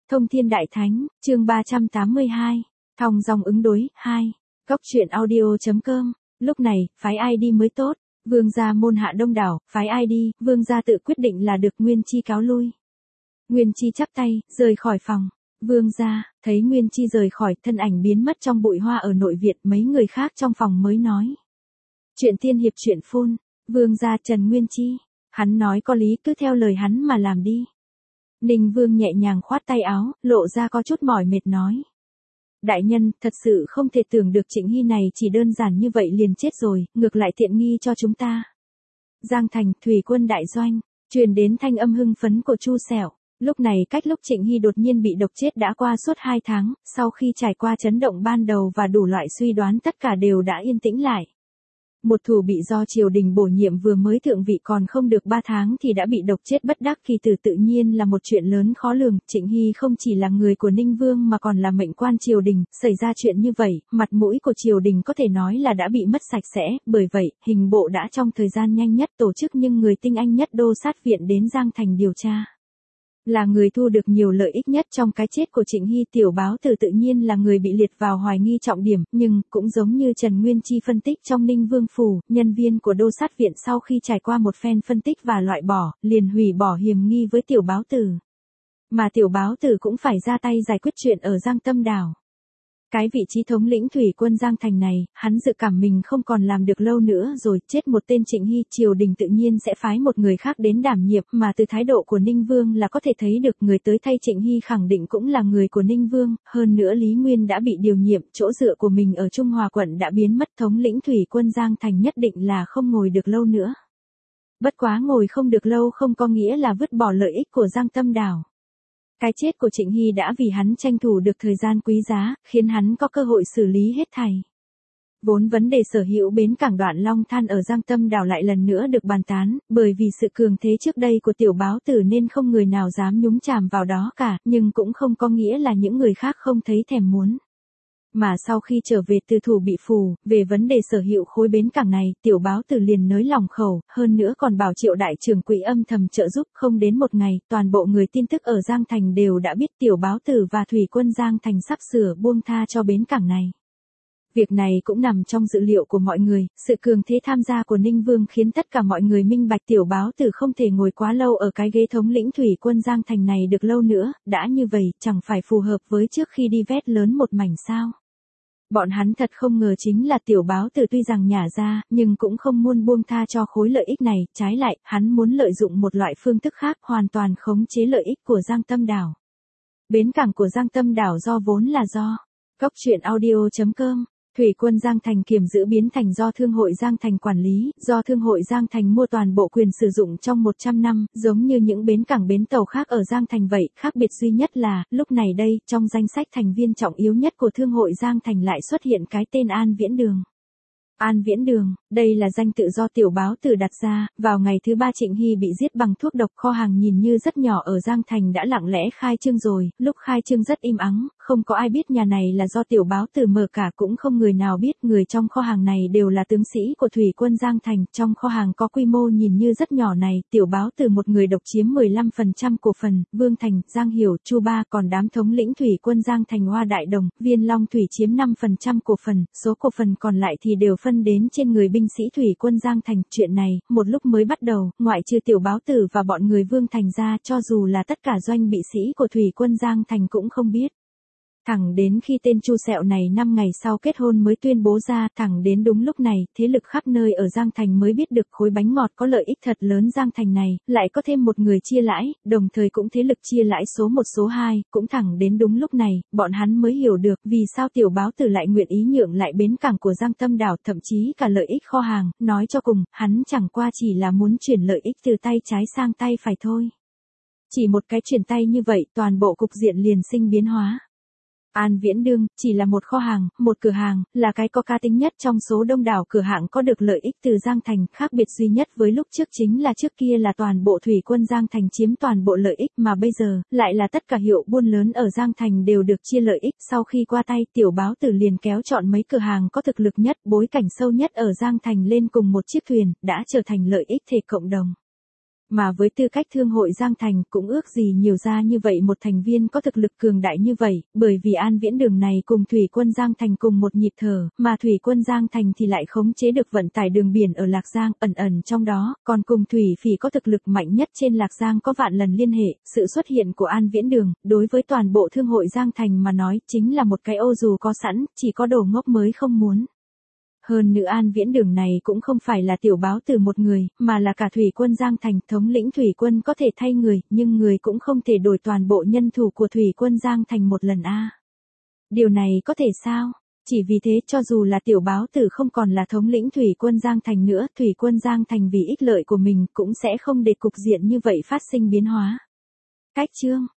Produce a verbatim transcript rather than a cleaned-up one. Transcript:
Thông Thiên Đại Thánh, chương ba trăm tám mươi hai, thong dong ứng đối, hai. Góc truyện audio.com, lúc này, phái ai đi mới tốt, vương gia môn hạ đông đảo, phái ai đi, vương gia tự quyết định là được. Nguyên Chi cáo lui. Nguyên Chi chắp tay, rời khỏi phòng. Vương gia, thấy Nguyên Chi rời khỏi, thân ảnh biến mất trong bụi hoa ở nội viện, mấy người khác trong phòng mới nói. Chuyện tiên hiệp chuyện phun, vương gia Trần Nguyên Chi, hắn nói có lý, cứ theo lời hắn mà làm đi. Ninh Vương nhẹ nhàng khoát tay áo, lộ ra có chút mỏi mệt nói. Đại nhân, thật sự không thể tưởng được Trịnh Hy này chỉ đơn giản như vậy liền chết rồi, ngược lại tiện nghi cho chúng ta. Giang Thành, thủy quân đại doanh, truyền đến thanh âm hưng phấn của Chu Sẹo. Lúc này cách lúc Trịnh Hy đột nhiên bị độc chết đã qua suốt hai tháng, sau khi trải qua chấn động ban đầu và đủ loại suy đoán tất cả đều đã yên tĩnh lại. Một thủ bị do triều đình bổ nhiệm vừa mới thượng vị còn không được ba tháng thì đã bị độc chết bất đắc kỳ tử, tự nhiên là một chuyện lớn khó lường. Trịnh Hy không chỉ là người của Ninh Vương mà còn là mệnh quan triều đình, xảy ra chuyện như vậy, mặt mũi của triều đình có thể nói là đã bị mất sạch sẽ, bởi vậy, hình bộ đã trong thời gian nhanh nhất tổ chức những người tinh anh nhất đô sát viện đến Giang Thành điều tra. Là người thu được nhiều lợi ích nhất trong cái chết của Trịnh Hy, Tiểu Báo Tử tự nhiên là người bị liệt vào hoài nghi trọng điểm, nhưng cũng giống như Trần Nguyên Chi phân tích trong Ninh Vương phủ, nhân viên của đô sát viện sau khi trải qua một phen phân tích và loại bỏ, liền hủy bỏ hiềm nghi với Tiểu Báo Tử. Mà Tiểu Báo Tử cũng phải ra tay giải quyết chuyện ở Giang Tâm Đảo. Cái vị trí thống lĩnh thủy quân Giang Thành này, hắn dự cảm mình không còn làm được lâu nữa rồi, chết một tên Trịnh Hy, triều đình tự nhiên sẽ phái một người khác đến đảm nhiệm, mà từ thái độ của Ninh Vương là có thể thấy được người tới thay Trịnh Hy khẳng định cũng là người của Ninh Vương, hơn nữa Lý Nguyên đã bị điều nhiệm, chỗ dựa của mình ở Trung Hòa quận đã biến mất, thống lĩnh thủy quân Giang Thành nhất định là không ngồi được lâu nữa. Bất quá ngồi không được lâu không có nghĩa là vứt bỏ lợi ích của Giang Tâm Đảo. Cái chết của Trịnh Hy đã vì hắn tranh thủ được thời gian quý giá, khiến hắn có cơ hội xử lý hết thảy. Vốn vấn đề sở hữu bến cảng Đoạn Long Than ở Giang Tâm Đảo lại lần nữa được bàn tán, bởi vì sự cường thế trước đây của Tiểu Báo Tử nên không người nào dám nhúng chàm vào đó cả, nhưng cũng không có nghĩa là những người khác không thấy thèm muốn. Mà sau khi trở về từ thủ bị phù, về vấn đề sở hữu khối bến cảng này, Tiểu Báo Tử liền nới lòng khẩu, hơn nữa còn bảo Triệu đại trưởng quỹ âm thầm trợ giúp. Không đến một ngày, toàn bộ người tin tức ở Giang Thành đều đã biết Tiểu Báo Tử và thủy quân Giang Thành sắp sửa buông tha cho bến cảng này. Việc này cũng nằm trong dự liệu của mọi người, sự cường thế tham gia của Ninh Vương khiến tất cả mọi người minh bạch Tiểu Báo Tử không thể ngồi quá lâu ở cái ghế thống lĩnh thủy quân Giang Thành này được lâu nữa, đã như vậy, chẳng phải phù hợp với trước khi đi vét lớn một mảnh sao. Bọn hắn thật không ngờ chính là Tiểu Báo Tử tuy rằng nhả ra, nhưng cũng không muốn buông tha cho khối lợi ích này, trái lại, hắn muốn lợi dụng một loại phương thức khác hoàn toàn khống chế lợi ích của Giang Tâm Đảo. Bến cảng của Giang Tâm Đảo do vốn là do Góc truyện audio.com, thủy quân Giang Thành kiểm giữ biến thành do Thương hội Giang Thành quản lý, do Thương hội Giang Thành mua toàn bộ quyền sử dụng trong một trăm năm, giống như những bến cảng bến tàu khác ở Giang Thành vậy, khác biệt duy nhất là, lúc này đây, trong danh sách thành viên trọng yếu nhất của Thương hội Giang Thành lại xuất hiện cái tên An Viễn Đường. An Viễn Đường, đây là danh tự do Tiểu Báo Tử đặt ra, vào ngày thứ ba Trịnh Hy bị giết bằng thuốc độc, kho hàng nhìn như rất nhỏ ở Giang Thành đã lặng lẽ khai trương rồi, lúc khai trương rất im ắng, không có ai biết nhà này là do Tiểu Báo Tử mở cả, cũng không người nào biết người trong kho hàng này đều là tướng sĩ của thủy quân Giang Thành, trong kho hàng có quy mô nhìn như rất nhỏ này, Tiểu Báo Tử một người độc chiếm mười lăm phần trăm cổ phần, Vương Thành, Giang Hiểu, Chu Ba, còn đám thống lĩnh thủy quân Giang Thành Hoa Đại Đồng, Viên Long Thủy chiếm năm phần trăm cổ phần, số cổ phần còn lại thì đều phân đến trên người binh sĩ thủy quân Giang Thành. Chuyện này, một lúc mới bắt đầu, ngoại trừ Tiểu Báo Tử và bọn người Vương Thành ra, cho dù là tất cả doanh bị sĩ của thủy quân Giang Thành cũng không biết. Thẳng đến khi tên Chu Sẹo này năm ngày sau kết hôn mới tuyên bố ra, thẳng đến đúng lúc này, thế lực khắp nơi ở Giang Thành mới biết được khối bánh ngọt có lợi ích thật lớn Giang Thành này, lại có thêm một người chia lãi, đồng thời cũng thế lực chia lãi số một số hai, cũng thẳng đến đúng lúc này, bọn hắn mới hiểu được vì sao Tiểu Báo Tử lại nguyện ý nhượng lại bến cảng của Giang Tâm Đảo, thậm chí cả lợi ích kho hàng, nói cho cùng, hắn chẳng qua chỉ là muốn chuyển lợi ích từ tay trái sang tay phải thôi. Chỉ một cái chuyển tay như vậy, toàn bộ cục diện liền sinh biến hóa. An Viễn Đường, chỉ là một kho hàng, một cửa hàng, là cái có cá tính nhất trong số đông đảo cửa hàng có được lợi ích từ Giang Thành, khác biệt duy nhất với lúc trước chính là trước kia là toàn bộ thủy quân Giang Thành chiếm toàn bộ lợi ích mà bây giờ, lại là tất cả hiệu buôn lớn ở Giang Thành đều được chia lợi ích, sau khi qua tay Tiểu Báo Tử liền kéo chọn mấy cửa hàng có thực lực nhất, bối cảnh sâu nhất ở Giang Thành lên cùng một chiếc thuyền, đã trở thành lợi ích thể cộng đồng. Mà với tư cách thương hội Giang Thành cũng ước gì nhiều ra như vậy một thành viên có thực lực cường đại như vậy, bởi vì An Viễn Đường này cùng Thủy Quân Giang Thành cùng một nhịp thở, mà Thủy Quân Giang Thành thì lại khống chế được vận tải đường biển ở Lạc Giang, ẩn ẩn trong đó, còn cùng Thủy Phỉ có thực lực mạnh nhất trên Lạc Giang có vạn lần liên hệ, sự xuất hiện của An Viễn Đường, đối với toàn bộ thương hội Giang Thành mà nói, chính là một cái ô dù có sẵn, chỉ có đồ ngốc mới không muốn. Hơn nữa An Viễn Đường này cũng không phải là tiểu báo từ một người, mà là cả Thủy Quân Giang Thành, thống lĩnh Thủy Quân có thể thay người, nhưng người cũng không thể đổi toàn bộ nhân thủ của Thủy Quân Giang Thành một lần a. Điều này có thể sao? Chỉ vì thế cho dù là tiểu báo tử không còn là thống lĩnh Thủy Quân Giang Thành nữa, Thủy Quân Giang Thành vì ích lợi của mình cũng sẽ không để cục diện như vậy phát sinh biến hóa. Cách chương